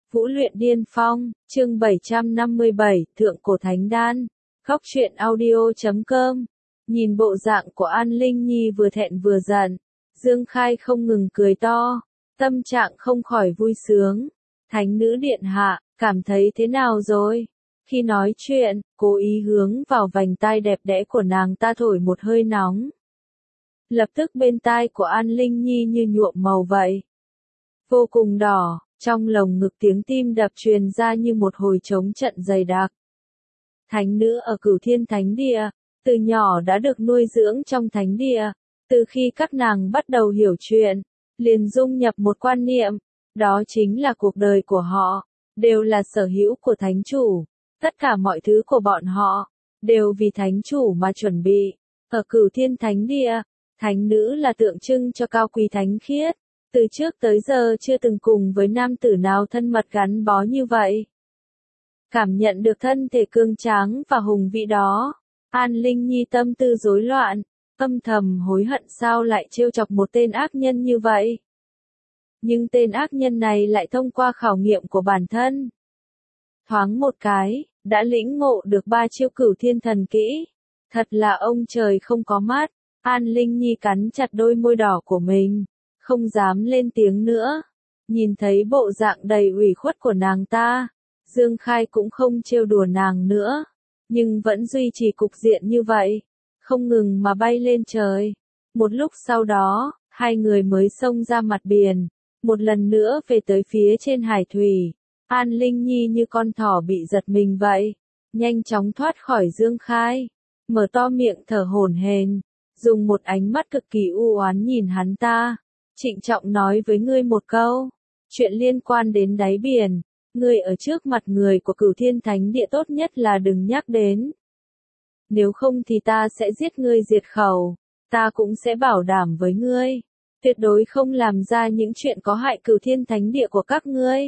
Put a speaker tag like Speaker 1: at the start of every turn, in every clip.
Speaker 1: Vũ luyện điên phong, chương 757, Thượng cổ thánh đan. Góc truyện audio.com. Nhìn bộ dạng của An Linh Nhi vừa thẹn vừa giận, Dương Khai không ngừng cười to, tâm trạng không khỏi vui sướng. Thánh nữ điện hạ, cảm thấy thế nào rồi? Khi nói chuyện, cố ý hướng vào vành tai đẹp đẽ của nàng ta thổi một hơi nóng. Lập tức bên tai của An Linh Nhi như nhuộm màu vậy. Vô cùng đỏ, trong lồng ngực tiếng tim đập truyền ra như một hồi trống trận dày đặc. Thánh nữ ở Cửu Thiên Thánh Địa, từ nhỏ đã được nuôi dưỡng trong thánh địa, từ khi các nàng bắt đầu hiểu chuyện, liền dung nhập một quan niệm, đó chính là cuộc đời của họ, đều là sở hữu của thánh chủ, tất cả mọi thứ của bọn họ, đều vì thánh chủ mà chuẩn bị. Ở Cửu Thiên Thánh Địa, thánh nữ là tượng trưng cho cao quý thánh khiết, từ trước tới giờ chưa từng cùng với nam tử nào thân mật gắn bó như vậy. Cảm nhận được thân thể cương tráng và hùng vĩ đó, An Linh Nhi tâm tư rối loạn, âm thầm hối hận sao lại trêu chọc một tên ác nhân như vậy. Nhưng tên ác nhân này lại thông qua khảo nghiệm của bản thân. Thoáng một cái, đã lĩnh ngộ được 3 chiêu Cửu Thiên Thần Kỹ. Thật là ông trời không có mắt, An Linh Nhi cắn chặt đôi môi đỏ của mình, không dám lên tiếng nữa. Nhìn thấy bộ dạng đầy ủy khuất của nàng ta, Dương Khai cũng không trêu đùa nàng nữa, nhưng vẫn duy trì cục diện như vậy, không ngừng mà bay lên trời. Một lúc sau đó, hai người mới xông ra mặt biển, một lần nữa về tới phía trên hải thủy. An Linh Nhi như con thỏ bị giật mình vậy, nhanh chóng thoát khỏi Dương Khai, mở to miệng thở hổn hển, dùng một ánh mắt cực kỳ u oán nhìn hắn ta, trịnh trọng nói với ngươi một câu, chuyện liên quan đến đáy biển, ngươi ở trước mặt người của Cửu Thiên Thánh Địa tốt nhất là đừng nhắc đến. Nếu không thì ta sẽ giết ngươi diệt khẩu, ta cũng sẽ bảo đảm với ngươi, tuyệt đối không làm ra những chuyện có hại Cửu Thiên Thánh Địa của các ngươi.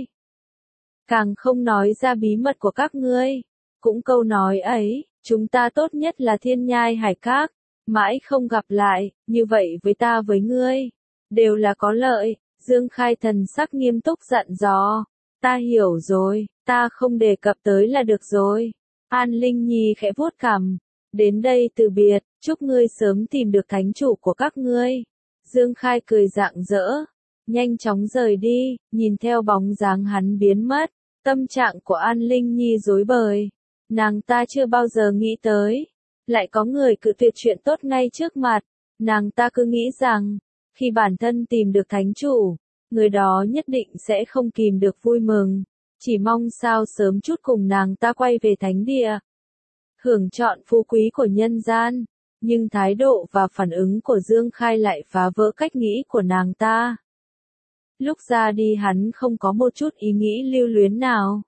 Speaker 1: Càng không nói ra bí mật của các ngươi, cũng câu nói ấy, chúng ta tốt nhất là thiên nhai hải các, mãi không gặp lại, như vậy với ta với ngươi, đều là có lợi. Dương Khai thần sắc nghiêm túc dặn dò, ta hiểu rồi, ta không đề cập tới là được rồi. An Linh Nhi khẽ vuốt cằm, đến đây từ biệt, chúc ngươi sớm tìm được thánh chủ của các ngươi. Dương Khai cười rạng rỡ, nhanh chóng rời đi, nhìn theo bóng dáng hắn biến mất, tâm trạng của An Linh Nhi rối bời. Nàng ta chưa bao giờ nghĩ tới, lại có người cự tuyệt chuyện tốt ngay trước mặt. Nàng ta cứ nghĩ rằng, khi bản thân tìm được thánh chủ, người đó nhất định sẽ không kìm được vui mừng, chỉ mong sao sớm chút cùng nàng ta quay về thánh địa, hưởng trọn phú quý của nhân gian. Nhưng thái độ và phản ứng của Dương Khai lại phá vỡ cách nghĩ của nàng ta. Lúc ra đi hắn không có một chút ý nghĩ lưu luyến nào.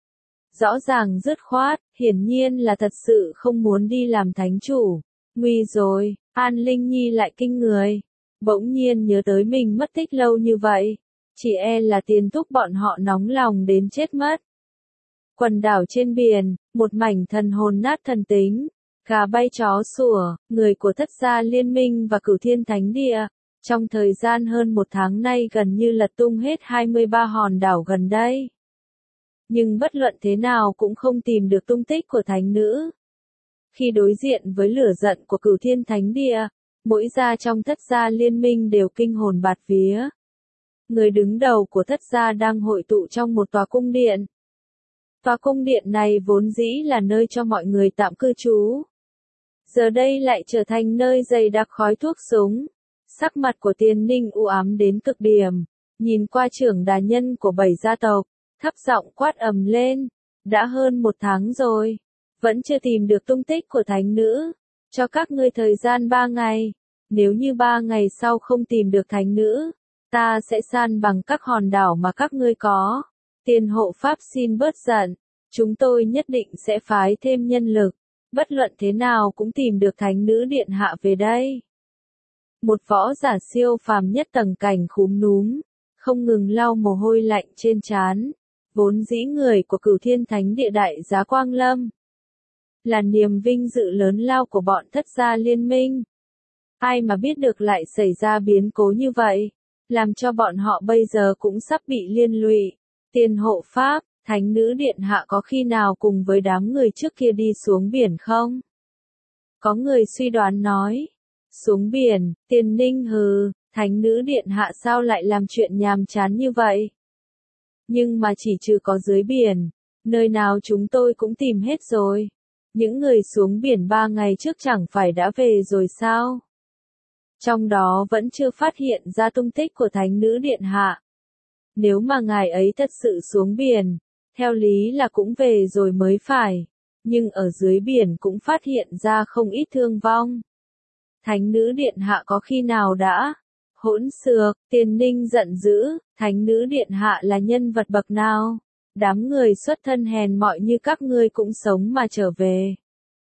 Speaker 1: Rõ ràng dứt khoát, hiển nhiên là thật sự không muốn đi làm thánh chủ. Nguy rồi, An Linh Nhi lại kinh người. Bỗng nhiên nhớ tới mình mất tích lâu như vậy. Chỉ e là Tiền Thúc bọn họ nóng lòng đến chết mất. Quần đảo trên biển, một mảnh thần hồn nát thần tính. Gà bay chó sủa, người của Thất Gia Liên Minh và Cửu Thiên Thánh Địa. Trong thời gian hơn 1 tháng nay gần như lật tung hết 23 hòn đảo gần đây. Nhưng bất luận thế nào cũng không tìm được tung tích của thánh nữ. Khi đối diện với lửa giận của Cửu Thiên Thánh Địa, mỗi gia trong Thất Gia Liên Minh đều kinh hồn bạt vía. Người đứng đầu của Thất Gia đang hội tụ trong một tòa cung điện. Tòa cung điện này vốn dĩ là nơi cho mọi người tạm cư trú. Giờ đây lại trở thành nơi dày đặc khói thuốc súng. Sắc mặt của Tiền Ninh u ám đến cực điểm, nhìn qua trưởng đà nhân của 7 gia tộc, thấp giọng quát ầm lên, đã hơn 1 tháng rồi, vẫn chưa tìm được tung tích của thánh nữ, cho các ngươi thời gian 3 ngày, nếu như 3 ngày sau không tìm được thánh nữ, ta sẽ san bằng các hòn đảo mà các ngươi có. Tiền hộ pháp xin bớt giận, chúng tôi nhất định sẽ phái thêm nhân lực, bất luận thế nào cũng tìm được thánh nữ điện hạ về đây. Một võ giả siêu phàm nhất tầng cảnh khúm núm, không ngừng lau mồ hôi lạnh trên trán, vốn dĩ người của Cửu Thiên Thánh Địa đại giá Quang Lâm, là niềm vinh dự lớn lao của bọn Thất Gia Liên Minh. Ai mà biết được lại xảy ra biến cố như vậy, làm cho bọn họ bây giờ cũng sắp bị liên lụy. Tiền hộ pháp, thánh nữ điện hạ có khi nào cùng với đám người trước kia đi xuống biển không? Có người suy đoán nói. Xuống biển, Tiền Ninh hừ, thánh nữ điện hạ sao lại làm chuyện nhàm chán như vậy? Nhưng mà chỉ trừ có dưới biển, nơi nào chúng tôi cũng tìm hết rồi. Những người xuống biển 3 ngày trước chẳng phải đã về rồi sao? Trong đó vẫn chưa phát hiện ra tung tích của thánh nữ điện hạ. Nếu mà ngài ấy thật sự xuống biển, theo lý là cũng về rồi mới phải. Nhưng ở dưới biển cũng phát hiện ra không ít thương vong. Thánh nữ điện hạ có khi nào đã? Hỗn xược, Tiền Ninh giận dữ, thánh nữ điện hạ là nhân vật bậc nào? Đám người xuất thân hèn mọn như các ngươi cũng sống mà trở về.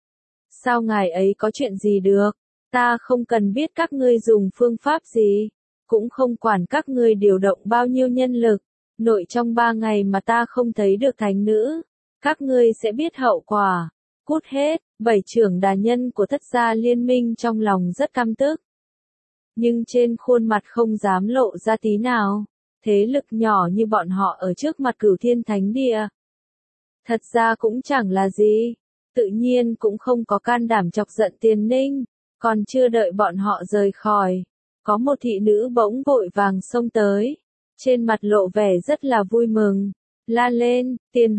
Speaker 1: Sao ngài ấy có chuyện gì được? Ta không cần biết các ngươi dùng phương pháp gì, cũng không quản các ngươi điều động bao nhiêu nhân lực. Nội trong 3 ngày mà ta không thấy được thánh nữ, các ngươi sẽ biết hậu quả. Cút hết, 7 trưởng đà nhân của thất gia liên minh trong lòng rất căm tức. Nhưng trên khuôn mặt không dám lộ ra tí nào. Thế lực nhỏ như bọn họ ở trước mặt Cửu Thiên Thánh Địa. Thật ra cũng chẳng là gì. Tự nhiên cũng không có can đảm chọc giận Tiền Ninh. Còn chưa đợi bọn họ rời khỏi. Có một thị nữ bỗng vội vàng xông tới. Trên mặt lộ vẻ rất là vui mừng. La lên, Tiền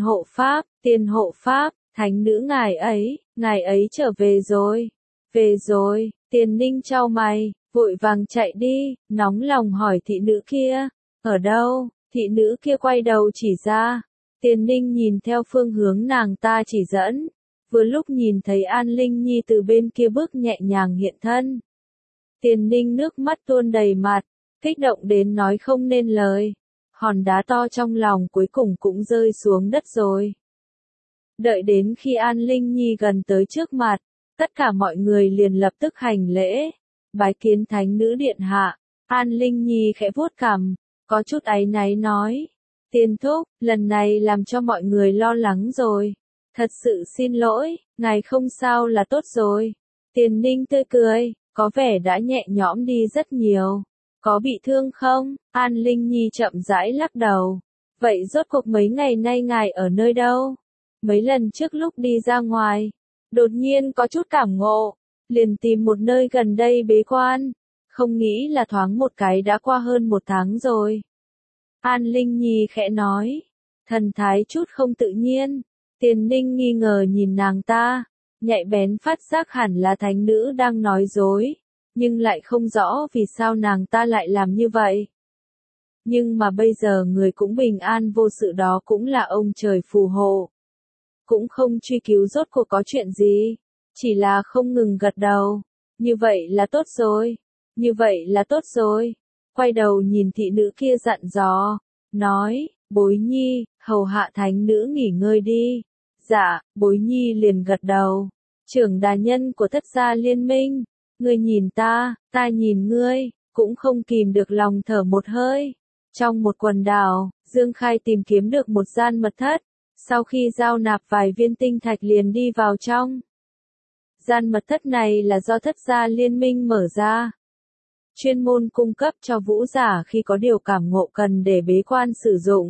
Speaker 1: hộ pháp, thánh nữ ngài ấy trở về rồi. Về rồi, Tiền Ninh chau mày, vội vàng chạy đi, nóng lòng hỏi thị nữ kia. Ở đâu? Thị nữ kia quay đầu chỉ ra. Tiền Ninh nhìn theo phương hướng nàng ta chỉ dẫn. Vừa lúc nhìn thấy An Linh Nhi từ bên kia bước nhẹ nhàng hiện thân. Tiền Ninh nước mắt tuôn đầy mặt, kích động đến nói không nên lời. Hòn đá to trong lòng cuối cùng cũng rơi xuống đất rồi. Đợi đến khi An Linh Nhi gần tới trước mặt, tất cả mọi người liền lập tức hành lễ. Bái kiến thánh nữ điện hạ. An Linh Nhi khẽ vuốt cằm, có chút áy náy nói. Tiền thúc, lần này làm cho mọi người lo lắng rồi. Thật sự xin lỗi, ngài không sao là tốt rồi. Tiền Ninh tươi cười, có vẻ đã nhẹ nhõm đi rất nhiều. Có bị thương không? An Linh Nhi chậm rãi lắc đầu. Vậy rốt cuộc mấy ngày nay ngài ở nơi đâu? Mấy lần trước lúc đi ra ngoài, đột nhiên có chút cảm ngộ, liền tìm một nơi gần đây bế quan. Không nghĩ là thoáng một cái đã qua hơn 1 tháng rồi. An Linh Nhi khẽ nói, thần thái chút không tự nhiên. Tiền Ninh nghi ngờ nhìn nàng ta, nhạy bén phát giác hẳn là thánh nữ đang nói dối, nhưng lại không rõ vì sao nàng ta lại làm như vậy. Nhưng mà bây giờ người cũng bình an vô sự đó cũng là ông trời phù hộ. Cũng không truy cứu rốt cuộc có chuyện gì, chỉ là không ngừng gật đầu. Như vậy là tốt rồi, như vậy là tốt rồi. Quay đầu nhìn thị nữ kia dặn dò, nói, Bối Nhi, hầu hạ thánh nữ nghỉ ngơi đi. Dạ, Bối Nhi liền gật đầu. Trưởng đà nhân của thất gia liên minh, ngươi nhìn ta nhìn ngươi, cũng không kìm được lòng thở một hơi. Trong một quần đảo, Dương Khai tìm kiếm được một gian mật thất, sau khi giao nạp vài viên tinh thạch liền đi vào trong. Gian mật thất này là do thất gia liên minh mở ra, chuyên môn cung cấp cho vũ giả khi có điều cảm ngộ cần để bế quan sử dụng.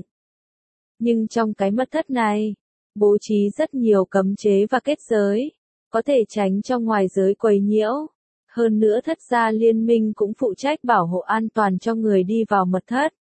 Speaker 1: Nhưng trong cái mật thất này, bố trí rất nhiều cấm chế và kết giới, có thể tránh trong ngoài giới quấy nhiễu. Hơn nữa thất gia liên minh cũng phụ trách bảo hộ an toàn cho người đi vào mật thất.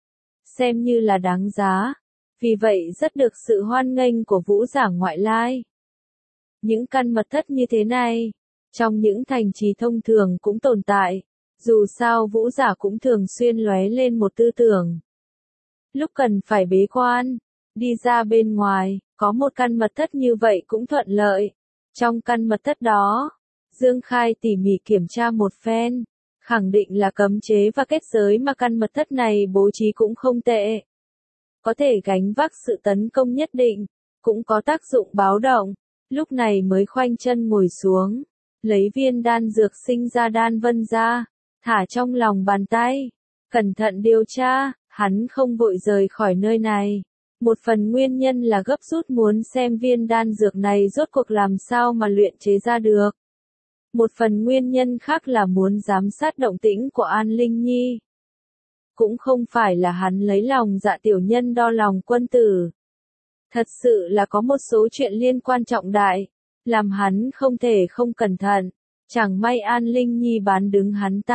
Speaker 1: Xem như là đáng giá, vì vậy rất được sự hoan nghênh của vũ giả ngoại lai. Những căn mật thất như thế này, trong những thành trì thông thường cũng tồn tại, dù sao vũ giả cũng thường xuyên lóe lên một tư tưởng. Lúc cần phải bế quan, đi ra bên ngoài, có một căn mật thất như vậy cũng thuận lợi. Trong căn mật thất đó, Dương Khai tỉ mỉ kiểm tra một phen, khẳng định là cấm chế và kết giới mà căn mật thất này bố trí cũng không tệ. Có thể gánh vác sự tấn công nhất định, cũng có tác dụng báo động, lúc này mới khoanh chân ngồi xuống, lấy viên đan dược sinh ra đan vân ra, thả trong lòng bàn tay, cẩn thận điều tra, hắn không vội rời khỏi nơi này. Một phần nguyên nhân là gấp rút muốn xem viên đan dược này rốt cuộc làm sao mà luyện chế ra được. Một phần nguyên nhân khác là muốn giám sát động tĩnh của An Linh Nhi. cũng không phải là hắn lấy lòng dạ tiểu nhân đo lòng quân tử. Thật sự là có một số chuyện liên quan trọng đại, làm hắn không thể không cẩn thận, chẳng may An Linh Nhi bán đứng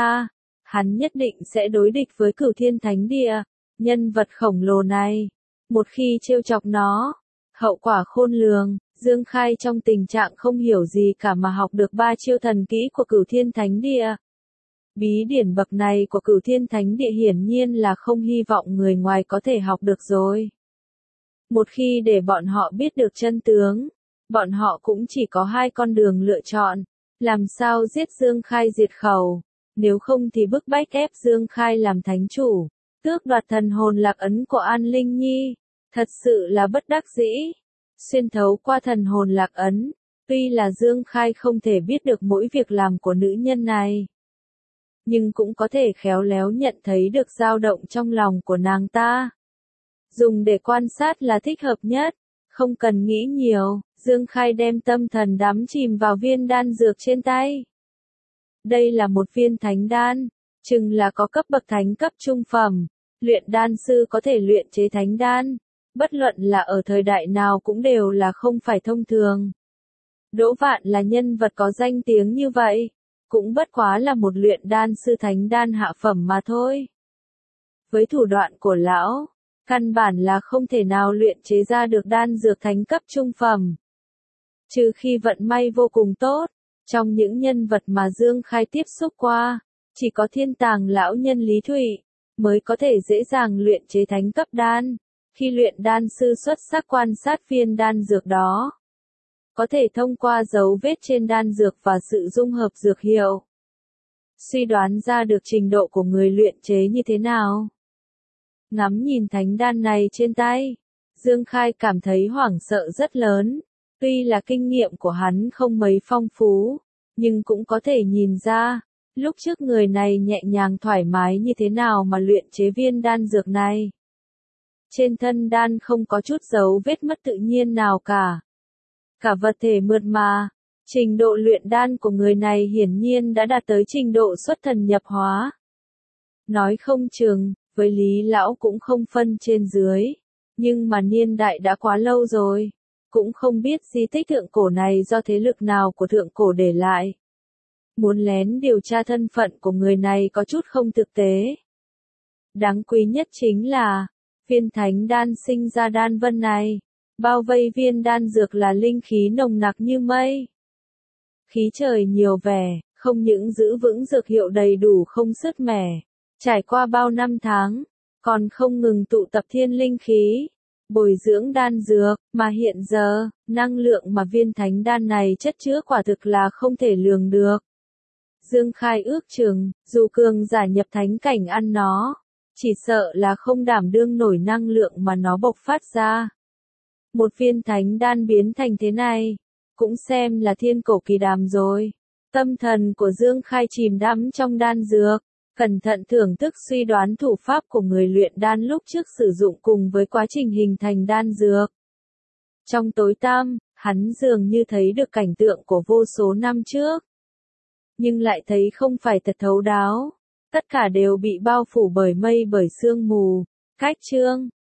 Speaker 1: hắn nhất định sẽ đối địch với Cửu Thiên Thánh Địa, nhân vật khổng lồ này. Một khi trêu chọc nó, hậu quả khôn lường. Dương Khai trong tình trạng không hiểu gì cả mà học được 3 chiêu thần kỹ của Cửu Thiên Thánh Địa. Bí điển bậc này của Cửu Thiên Thánh Địa hiển nhiên là không hy vọng người ngoài có thể học được rồi. Một khi để bọn họ biết được chân tướng, bọn họ cũng chỉ có 2 con đường lựa chọn, làm sao giết Dương Khai diệt khẩu, nếu không thì bức bách ép Dương Khai làm thánh chủ, tước đoạt thần hồn lạc ấn của An Linh Nhi, thật sự là bất đắc dĩ. Xuyên thấu qua thần hồn lạc ấn, tuy là Dương Khai không thể biết được mỗi việc làm của nữ nhân này, nhưng cũng có thể khéo léo nhận thấy được dao động trong lòng của nàng ta. Dùng để quan sát là thích hợp nhất, không cần nghĩ nhiều, Dương Khai đem tâm thần đắm chìm vào viên đan dược trên tay. Đây là một viên thánh đan, chừng là có cấp bậc thánh cấp trung phẩm, luyện đan sư có thể luyện chế thánh đan, bất luận là ở thời đại nào cũng đều là không phải thông thường. Đỗ Vạn là nhân vật có danh tiếng như vậy, cũng bất quá là một luyện đan sư thánh đan hạ phẩm mà thôi. Với thủ đoạn của lão, căn bản là không thể nào luyện chế ra được đan dược thánh cấp trung phẩm. Trừ khi vận may vô cùng tốt, trong những nhân vật mà Dương Khai tiếp xúc qua, chỉ có Thiên Tàng lão nhân Lý Thụy mới có thể dễ dàng luyện chế thánh cấp đan. Khi luyện đan sư xuất sắc quan sát viên đan dược đó, có thể thông qua dấu vết trên đan dược và sự dung hợp dược hiệu, suy đoán ra được trình độ của người luyện chế như thế nào. Ngắm nhìn thánh đan này trên tay, Dương Khai cảm thấy hoảng sợ rất lớn. Tuy là kinh nghiệm của hắn không mấy phong phú, nhưng cũng có thể nhìn ra, lúc trước người này nhẹ nhàng thoải mái như thế nào mà luyện chế viên đan dược này. Trên thân đan không có chút dấu vết mất tự nhiên nào cả. Cả vật thể mượt mà, trình độ luyện đan của người này hiển nhiên đã đạt tới trình độ xuất thần nhập hóa. Nói không chừng, với Lý Lão cũng không phân trên dưới, nhưng mà niên đại đã quá lâu rồi, cũng không biết di tích thượng cổ này do thế lực nào của thượng cổ để lại. Muốn lén điều tra thân phận của người này có chút không thực tế. Đáng quý nhất chính là, viên thánh đan sinh ra đan vân này, bao vây viên đan dược là linh khí nồng nặc như mây. Khí trời nhiều vẻ, không những giữ vững dược hiệu đầy đủ không sứt mẻ, trải qua bao năm tháng, còn không ngừng tụ tập thiên linh khí, bồi dưỡng đan dược, mà hiện giờ, năng lượng mà viên thánh đan này chất chứa quả thực là không thể lường được. Dương Khai ước chừng, dù cường giả nhập thánh cảnh ăn nó, chỉ sợ là không đảm đương nổi năng lượng mà nó bộc phát ra. Một viên thánh đan biến thành thế này, cũng xem là thiên cổ kỳ đàm rồi. Tâm thần của Dương Khai chìm đắm trong đan dược, cẩn thận thưởng thức suy đoán thủ pháp của người luyện đan lúc trước sử dụng cùng với quá trình hình thành đan dược. Trong tối tăm, hắn dường như thấy được cảnh tượng của vô số năm trước, nhưng lại thấy không phải thật thấu đáo. Tất cả đều bị bao phủ bởi mây bởi sương mù. Cách chương